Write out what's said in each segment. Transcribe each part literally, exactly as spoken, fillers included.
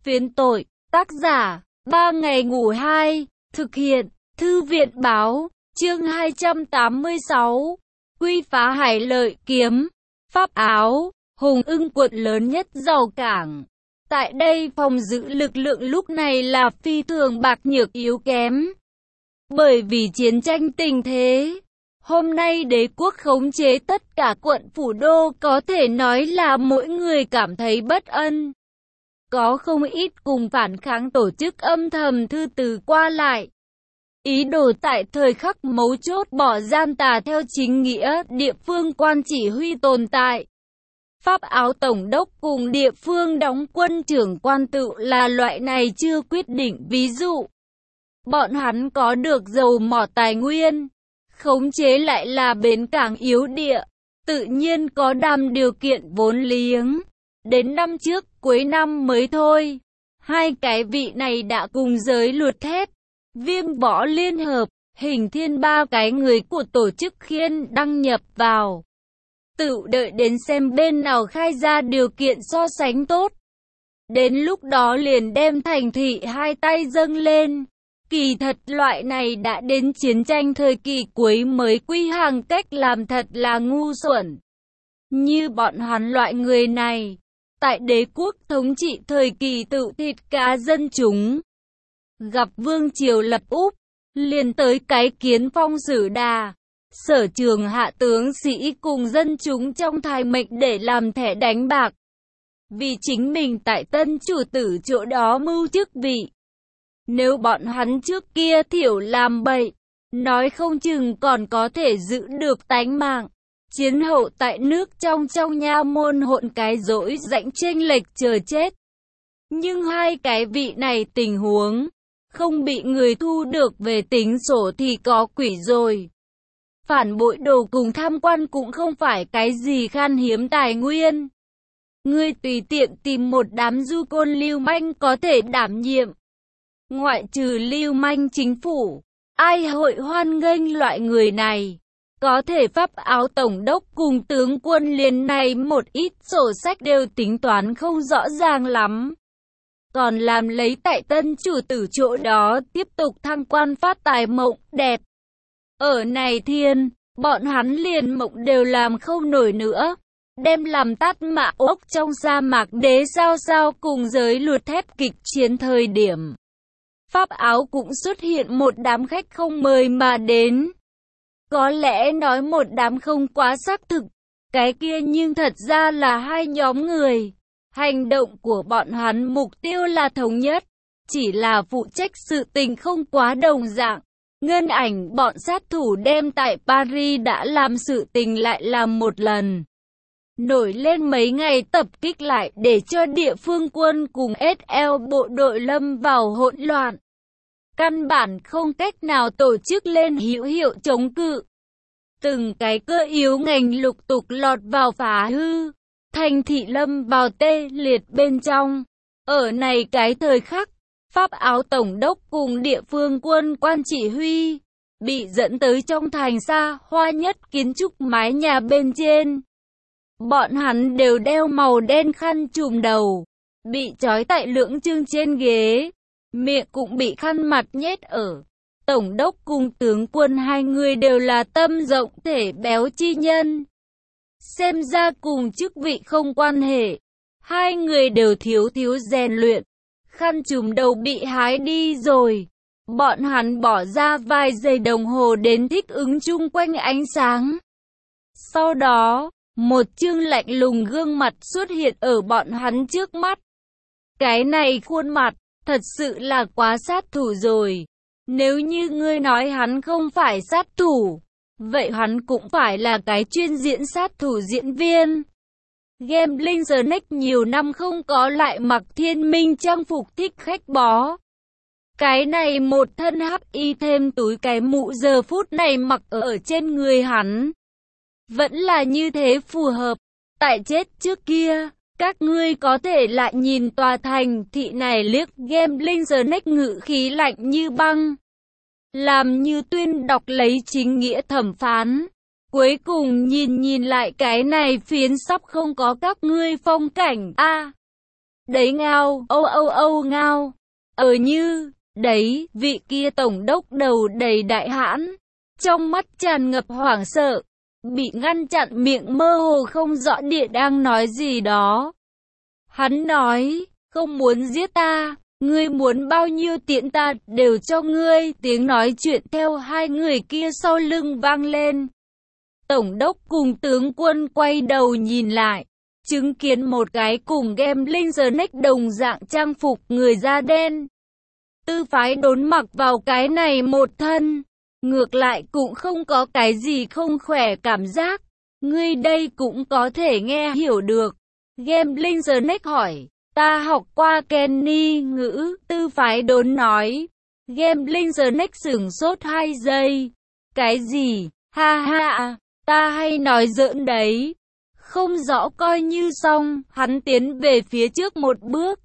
Phiến tội, tác giả, ba ngày ngủ hai, thực hiện, Thư viện báo, chương hai trăm tám mươi sáu, Quy phá Hải Lợi Kiếm, Pháp Áo, Hùng Ưng quận lớn nhất giàu cảng. Tại đây phòng giữ lực lượng lúc này là phi thường bạc nhược yếu kém. Bởi vì chiến tranh tình thế, hôm nay đế quốc khống chế tất cả quận phủ đô, có thể nói là mỗi người cảm thấy bất ân. Có không ít cùng phản kháng tổ chức âm thầm thư từ qua lại. Ý đồ tại thời khắc mấu chốt bỏ gian tà theo chính nghĩa địa phương quan chỉ huy tồn tại. Pháp Áo tổng đốc cùng địa phương đóng quân trưởng quan tự là loại này chưa quyết định. Ví dụ, bọn hắn có được dầu mỏ tài nguyên, khống chế lại là bến cảng yếu địa, tự nhiên có đàm điều kiện vốn liếng. Đến năm trước, cuối năm mới thôi, hai cái vị này đã cùng giới luật thép, Viêm Võ Liên Hợp, Hình Thiên ba cái người của tổ chức khiên đăng nhập vào. Tự đợi đến xem bên nào khai ra điều kiện so sánh tốt. Đến lúc đó liền đem thành thị hai tay dâng lên. Kỳ thật loại này đã đến chiến tranh thời kỳ cuối mới quy hàng cách làm thật là ngu xuẩn. Như bọn hắn loại người này, tại đế quốc thống trị thời kỳ tự thịt cá dân chúng. Gặp vương triều lập úp, liền tới cái kiến phong sử đà. Sở trường hạ tướng sĩ cùng dân chúng trong thai mệnh để làm thẻ đánh bạc. Vì chính mình tại tân chủ tử chỗ đó mưu chức vị. Nếu bọn hắn trước kia thiểu làm bậy, nói không chừng còn có thể giữ được tánh mạng. Chiến hậu tại nước trong trong nha môn hỗn cái dỗi rãnh chênh lệch chờ chết. Nhưng hai cái vị này tình huống, không bị người thu được về tính sổ thì có quỷ rồi. Phản bội đồ cùng tham quan cũng không phải cái gì khan hiếm tài nguyên. Ngươi tùy tiện tìm một đám du côn lưu manh có thể đảm nhiệm. Ngoại trừ lưu manh chính phủ, ai hội hoan nghênh loại người này. Có thể Pháp Áo tổng đốc cùng tướng quân liền này một ít sổ sách đều tính toán không rõ ràng lắm. Còn làm lấy tại tân chủ tử chỗ đó tiếp tục thăng quan phát tài mộng đẹp. Ở này thiên, bọn hắn liền mộng đều làm không nổi nữa. Đem làm tát mạ ốc trong sa mạc đế sao sao cùng giới luật thép kịch chiến thời điểm. Pháp Áo cũng xuất hiện một đám khách không mời mà đến. Có lẽ nói một đám không quá xác thực, cái kia nhưng thật ra là hai nhóm người. Hành động của bọn hắn mục tiêu là thống nhất, chỉ là phụ trách sự tình không quá đồng dạng. Ngân ảnh bọn sát thủ đem tại Paris đã làm sự tình lại làm một lần. Nổi lên mấy ngày tập kích lại để cho địa phương quân cùng ét lờ bộ đội lâm vào hỗn loạn. Căn bản không cách nào tổ chức lên hữu hiệu chống cự. Từng cái cơ yếu ngành lục tục lọt vào phá hư. Thành thị lâm vào tê liệt bên trong. Ở này cái thời khắc, Pháp Áo tổng đốc cùng địa phương quân quan chỉ huy bị dẫn tới trong thành xa hoa nhất kiến trúc mái nhà bên trên. Bọn hắn đều đeo màu đen khăn trùm đầu, bị trói tại lưỡng chương trên ghế, miệng cũng bị khăn mặt nhét ở. Tổng đốc cùng tướng quân hai người đều là tâm rộng thể béo chi nhân. Xem ra cùng chức vị không quan hệ, hai người đều thiếu thiếu rèn luyện. Khăn trùm đầu bị hái đi rồi. Bọn hắn bỏ ra vài giây đồng hồ đến thích ứng chung quanh ánh sáng. Sau đó, một chương lạnh lùng gương mặt xuất hiện ở bọn hắn trước mắt. Cái này khuôn mặt, thật sự là quá sát thủ rồi. Nếu như ngươi nói hắn không phải sát thủ, vậy hắn cũng phải là cái chuyên diễn sát thủ diễn viên. Gambling Snake nhiều năm không có lại mặc thiên minh trang phục thích khách bó. Cái này một thân hắc y thêm túi cái mũ giờ phút này mặc ở trên người hắn. Vẫn là như thế phù hợp. Tại chết trước kia, các ngươi có thể lại nhìn tòa thành thị này liếc. Gambling Snake ngự khí lạnh như băng. Làm như tuyên đọc lấy chính nghĩa thẩm phán. Cuối cùng nhìn nhìn lại cái này phiến sắp không có các ngươi phong cảnh a. À, Đấy ngao, âu âu âu ngao. Ờ như, đấy, vị kia tổng đốc đầu đầy đại hãn, trong mắt tràn ngập hoảng sợ, bị ngăn chặn miệng mơ hồ không rõ địa đang nói gì đó. Hắn nói, không muốn giết ta, ngươi muốn bao nhiêu tiền ta đều cho ngươi. Tiếng nói chuyện theo hai người kia sau lưng vang lên. Tổng đốc cùng tướng quân quay đầu nhìn lại, chứng kiến một cái cùng Gambling The Next đồng dạng trang phục người da đen. Tư phái đốn mặc vào cái này một thân, ngược lại cũng không có cái gì không khỏe cảm giác. Ngươi đây cũng có thể nghe hiểu được. Gambling The Next hỏi, ta học qua Kenny ngữ, tư phái đốn nói. Gambling The Next sửng sốt hai giây. Cái gì? Ha ha, ta hay nói giỡn đấy. Không rõ coi như xong, hắn tiến về phía trước một bước.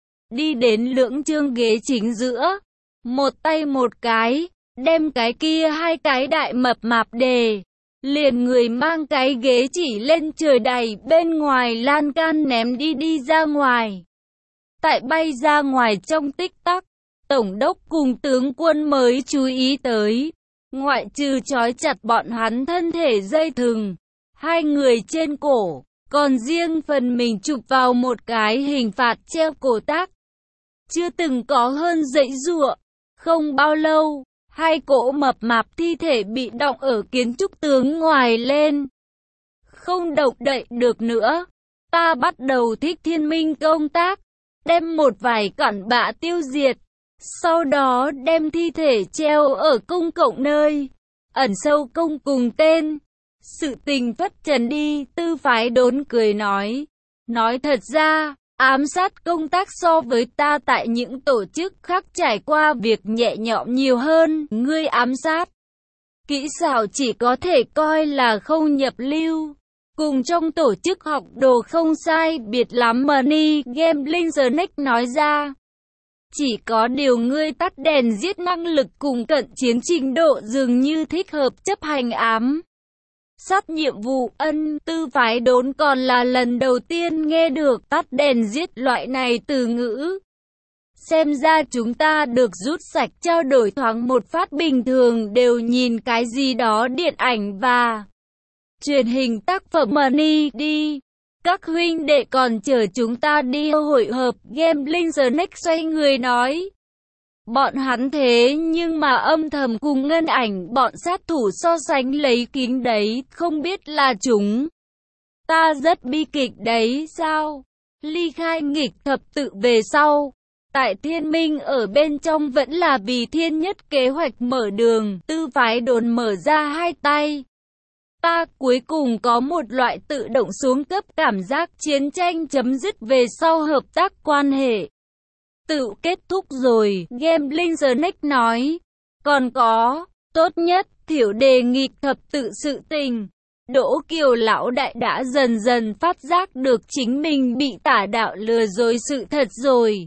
Đi đến lưỡng chương ghế chính giữa. Một tay một cái, đem cái kia hai cái đại mập mạp đề. Liền người mang cái ghế chỉ lên trời đẩy bên ngoài lan can ném đi đi ra ngoài. Tại bay ra ngoài trong tích tắc, tổng đốc cùng tướng quân mới chú ý tới. Ngoại trừ trói chặt bọn hắn thân thể dây thừng, hai người trên cổ, còn riêng phần mình chụp vào một cái hình phạt treo cổ tác. Chưa từng có hơn dãy giụa. Không bao lâu, hai cỗ mập mạp thi thể bị đọng ở kiến trúc tướng ngoài lên. Không động đậy được nữa. Ta bắt đầu thích thiên minh công tác, đem một vài cặn bã tiêu diệt. Sau đó đem thi thể treo ở công cộng nơi, ẩn sâu công cùng tên. Sự tình phất trần đi, tư phái đốn cười nói. Nói thật ra, ám sát công tác so với ta tại những tổ chức khác trải qua việc nhẹ nhõm nhiều hơn. Ngươi ám sát kỹ xảo chỉ có thể coi là không nhập lưu. Cùng trong tổ chức học đồ không sai biệt lắm. Money Gambling The Next nói ra. Chỉ có điều ngươi tắt đèn giết năng lực cùng cận chiến trình độ dường như thích hợp chấp hành ám sát nhiệm vụ. Ân, tư phái đốn còn là lần đầu tiên nghe được tắt đèn giết loại này từ ngữ. Xem ra chúng ta được rút sạch trao đổi thoáng một phát. Bình thường đều nhìn cái gì đó điện ảnh và truyền hình tác phẩm Money đi. Các huynh đệ còn chờ chúng ta đi hội hợp. Gambling The Next xoay người nói. Bọn hắn thế nhưng mà âm thầm cùng ngân ảnh bọn sát thủ so sánh lấy kính đấy, không biết là chúng ta rất bi kịch đấy sao? Ly khai nghịch thập tự về sau, tại thiên minh ở bên trong vẫn là vì thiên nhất kế hoạch mở đường. Tư phái đồn mở ra hai tay. Ta cuối cùng có một loại tự động xuống cấp cảm giác chiến tranh chấm dứt về sau hợp tác quan hệ tự kết thúc rồi. Gambling The Next nói. Còn có, tốt nhất, thiểu đề nghịch thập tự sự tình. Đỗ Kiều lão đại đã dần dần phát giác được chính mình bị tả đạo lừa dối sự thật rồi.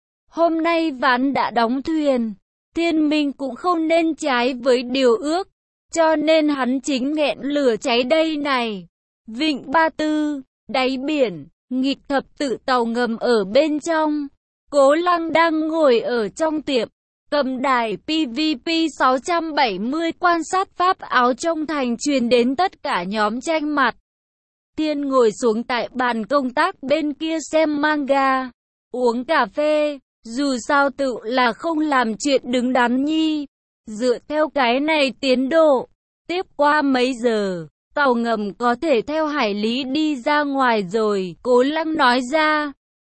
Hôm nay ván đã đóng thuyền, thiên minh cũng không nên trái với điều ước, cho nên hắn chính nghẹn lửa cháy đây này. Vịnh Ba Tư, đáy biển, nghịch thập tự tàu ngầm ở bên trong. Cố Lăng đang ngồi ở trong tiệm, cầm đài pê vê pê sáu trăm bảy mươi quan sát pháp áo trong thành truyền đến tất cả nhóm tranh mặt. Thiên ngồi xuống tại bàn công tác bên kia xem manga, uống cà phê, dù sao tự là không làm chuyện đứng đắn nhi. Dựa theo cái này tiến độ, tiếp qua mấy giờ, tàu ngầm có thể theo hải lý đi ra ngoài rồi, Cố Lăng nói ra.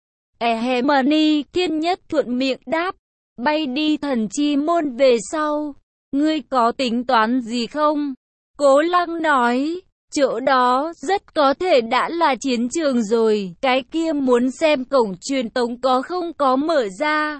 Ehe Money, Thiên Nhất thuận miệng đáp, bay đi thần chi môn về sau, ngươi có tính toán gì không? Cố Lăng nói, chỗ đó rất có thể đã là chiến trường rồi, cái kia muốn xem cổng truyền tống có không có mở ra.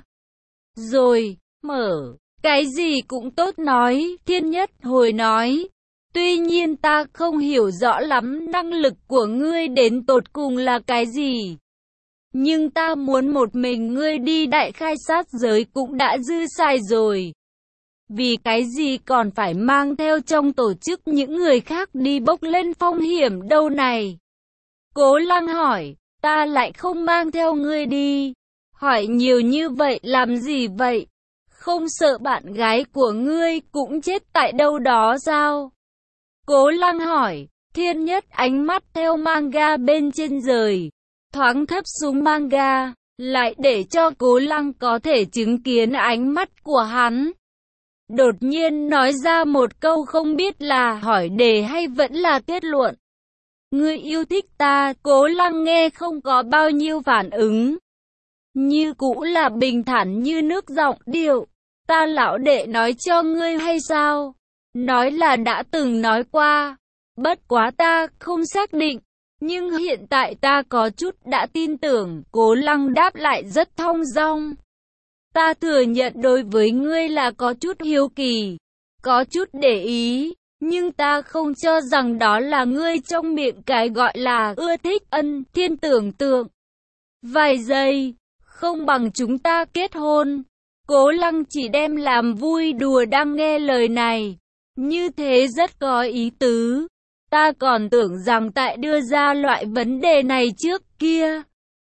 Rồi, mở, cái gì cũng tốt nói, Thiên Nhất hồi nói. Tuy nhiên ta không hiểu rõ lắm năng lực của ngươi đến tột cùng là cái gì. Nhưng ta muốn một mình ngươi đi đại khai sát giới cũng đã dư xài rồi. Vì cái gì còn phải mang theo trong tổ chức những người khác đi bốc lên phong hiểm đâu này? Cố Lăng hỏi, ta lại không mang theo ngươi đi. Hỏi nhiều như vậy làm gì vậy? Không sợ bạn gái của ngươi cũng chết tại đâu đó sao? Cố Lăng hỏi. Thiên Nhất ánh mắt theo manga bên trên rời, thoáng thấp xuống manga, lại để cho Cố Lăng có thể chứng kiến ánh mắt của hắn. Đột nhiên nói ra một câu không biết là hỏi đề hay vẫn là kết luận. Ngươi yêu thích ta. Cố Lăng nghe không có bao nhiêu phản ứng, như cũ là bình thản như nước, giọng điệu. Ta lão đệ nói cho ngươi hay sao? Nói là đã từng nói qua. Bất quá ta không xác định, nhưng hiện tại ta có chút đã tin tưởng. Cố Lăng đáp lại rất thong dong. Ta thừa nhận đối với ngươi là có chút hiếu kỳ, có chút để ý, nhưng ta không cho rằng đó là ngươi trong miệng cái gọi là ưa thích. Ân Thiên tưởng tượng vài giây, không bằng chúng ta kết hôn. Cố Lăng chỉ đem làm vui đùa đang nghe lời này, như thế rất có ý tứ. Ta còn tưởng rằng tại đưa ra loại vấn đề này trước kia,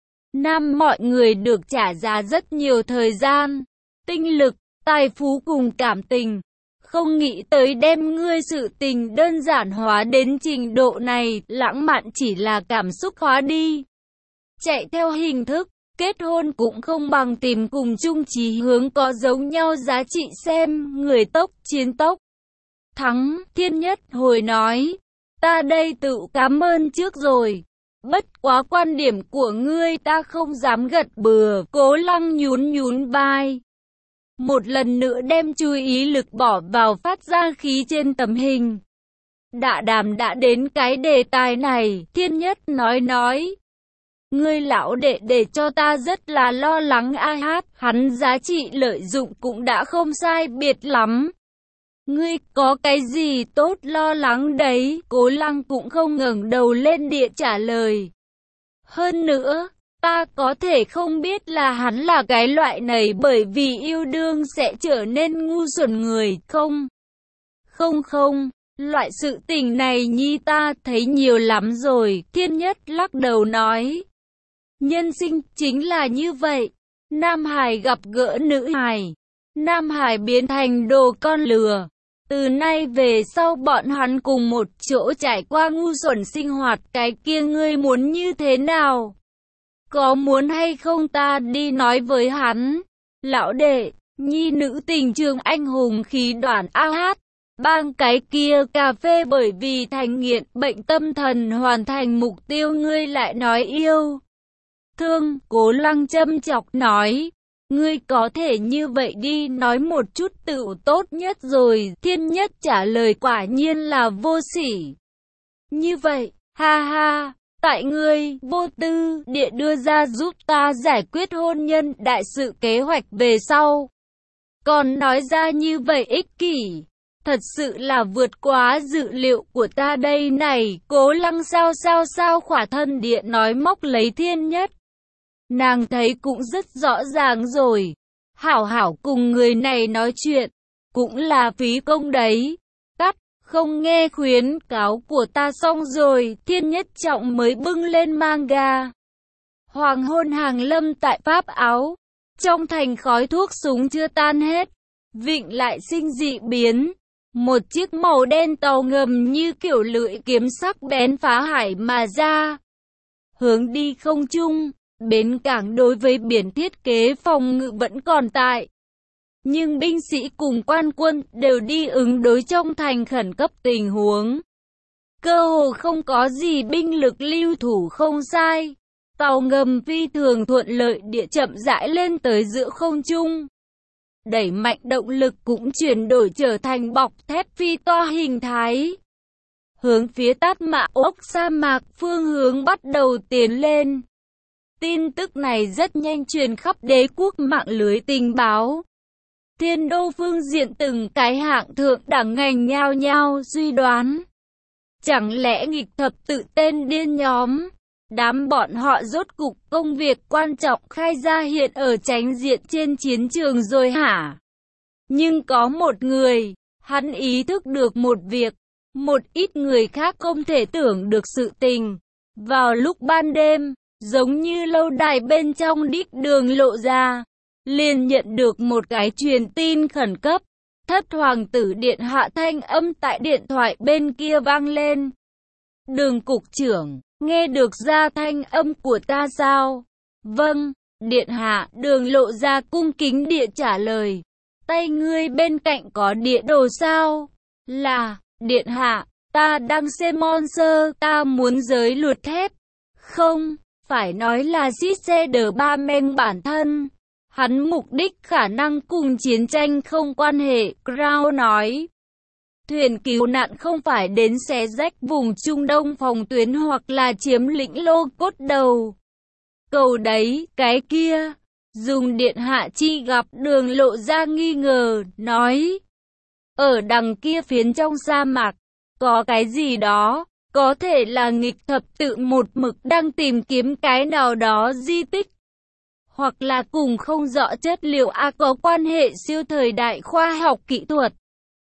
Nam mọi người được trả giá rất nhiều thời gian, tinh lực, tài phú cùng cảm tình. Không nghĩ tới đem ngươi sự tình đơn giản hóa đến trình độ này, lãng mạn chỉ là cảm xúc hóa đi. Chạy theo hình thức, kết hôn cũng không bằng tìm cùng chung chí hướng có giống nhau giá trị. Xem người tốc chiến tốc thắng. Thiên Nhất hồi nói. Ta đây tự cảm ơn trước rồi. Bất quá quan điểm của ngươi ta không dám gật bừa. Cố Lăng nhún nhún vai, một lần nữa đem chú ý lực bỏ vào phát ra khí trên tấm hình. Đã đàm đã đến cái đề tài này, Thiên Nhất nói nói. Ngươi lão đệ để cho ta rất là lo lắng. A hát, hắn giá trị lợi dụng cũng đã không sai biệt lắm. Ngươi có cái gì tốt lo lắng đấy? Cố Lăng cũng không ngẩng đầu lên địa trả lời. Hơn nữa, ta có thể không biết là hắn là cái loại này bởi vì yêu đương sẽ trở nên ngu xuẩn người không? Không không, loại sự tình này nhi ta thấy nhiều lắm rồi. Thiên Nhất lắc đầu nói. Nhân sinh chính là như vậy. Nam Hải gặp gỡ nữ Hải, Nam Hải biến thành đồ con lừa. Từ nay về sau bọn hắn cùng một chỗ trải qua ngu xuẩn sinh hoạt. Cái kia ngươi muốn như thế nào? Có muốn hay không ta đi nói với hắn? Lão đệ, nhi nữ tình trường anh hùng khí đoạn. A hát, bang cái kia cà phê bởi vì thành nghiện bệnh tâm thần hoàn thành mục tiêu ngươi lại nói yêu thương. Cố Lăng châm chọc nói. Ngươi có thể như vậy đi nói một chút tự tốt nhất rồi. Thiên Nhất trả lời quả nhiên là vô sỉ. Như vậy, ha ha, tại ngươi vô tư địa đưa ra giúp ta giải quyết hôn nhân đại sự kế hoạch về sau. Còn nói ra như vậy ích kỷ, thật sự là vượt quá dự liệu của ta đây này. Cố Lăng sao sao sao khỏa thân địa nói móc lấy Thiên Nhất. Nàng thấy cũng rất rõ ràng rồi. Hảo hảo cùng người này nói chuyện, cũng là phí công đấy. Cắt, không nghe khuyến cáo của ta xong rồi. Thiên Nhất trọng mới bưng lên manga. Hoàng hôn hàng lâm tại Pháp Áo. Trong thành khói thuốc súng chưa tan hết, vịnh lại sinh dị biến. Một chiếc màu đen tàu ngầm như kiểu lưỡi kiếm sắc bén phá hải mà ra, hướng đi không trung. Bến cảng đối với biển thiết kế phòng ngự vẫn còn tại, nhưng binh sĩ cùng quan quân đều đi ứng đối trong thành khẩn cấp tình huống. Cơ hồ không có gì binh lực lưu thủ không sai. Tàu ngầm phi thường thuận lợi địa chậm rãi lên tới giữa không trung. Đẩy mạnh động lực cũng chuyển đổi trở thành bọc thép phi toa hình thái. Hướng phía Tát Mã ốc sa mạc phương hướng bắt đầu tiến lên. Tin tức này rất nhanh truyền khắp đế quốc mạng lưới tình báo. Thiên đô phương diện từng cái hạng thượng đẳng ngành nhao nhao suy đoán. Chẳng lẽ nghịch thập tự tên điên nhóm, đám bọn họ rốt cục công việc quan trọng khai ra hiện ở chánh diện trên chiến trường rồi hả? Nhưng có một người, hắn ý thức được một việc, một ít người khác không thể tưởng được sự tình. Vào lúc ban đêm, giống như lâu đài bên trong đích đường lộ ra, liền nhận được một cái truyền tin khẩn cấp. Thất hoàng tử điện hạ thanh âm tại điện thoại bên kia vang lên. Đường cục trưởng, nghe được ra thanh âm của ta sao? Vâng, điện hạ, đường lộ ra cung kính địa trả lời. Tay ngươi bên cạnh có địa đồ sao? Là, điện hạ, ta đang xem monster, ta muốn giới luật thép. Không, phải nói là Sister ba men bản thân. Hắn mục đích khả năng cùng chiến tranh không quan hệ, Crown nói. Thuyền cứu nạn không phải đến xé rách vùng Trung Đông phòng tuyến hoặc là chiếm lĩnh lô cốt đầu. Cầu đấy, cái kia. Dùng điện hạ chi gặp đường lộ ra nghi ngờ, nói. Ở đằng kia phiến trong sa mạc, có cái gì đó, có thể là nghịch thập tự một mực đang tìm kiếm cái nào đó di tích. Hoặc là cùng không rõ chất liệu A có quan hệ siêu thời đại khoa học kỹ thuật.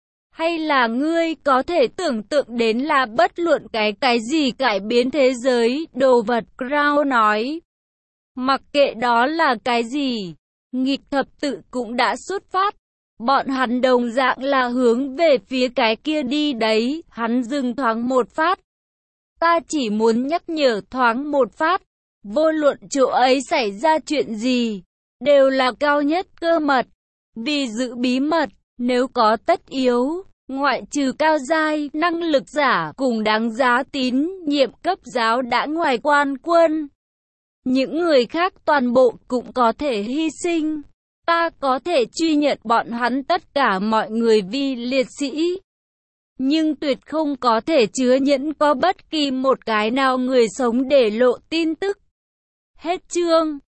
Hay là ngươi có thể tưởng tượng đến là bất luận cái cái gì cải biến thế giới, đồ vật, Crown nói. Mặc kệ đó là cái gì, nghịch thập tự cũng đã xuất phát. Bọn hắn đồng dạng là hướng về phía cái kia đi đấy, hắn dừng thoáng một phát. Ta chỉ muốn nhắc nhở thoáng một phát, vô luận chỗ ấy xảy ra chuyện gì, đều là cao nhất cơ mật. Vì giữ bí mật, nếu có tất yếu, ngoại trừ cao giai, năng lực giả cùng đáng giá tín nhiệm cấp giáo đã ngoài quan quân. Những người khác toàn bộ cũng có thể hy sinh. Ta có thể truy nhận bọn hắn tất cả mọi người vì liệt sĩ. Nhưng tuyệt không có thể chứa nhẫn có bất kỳ một cái nào người sống để lộ tin tức. Hết chương.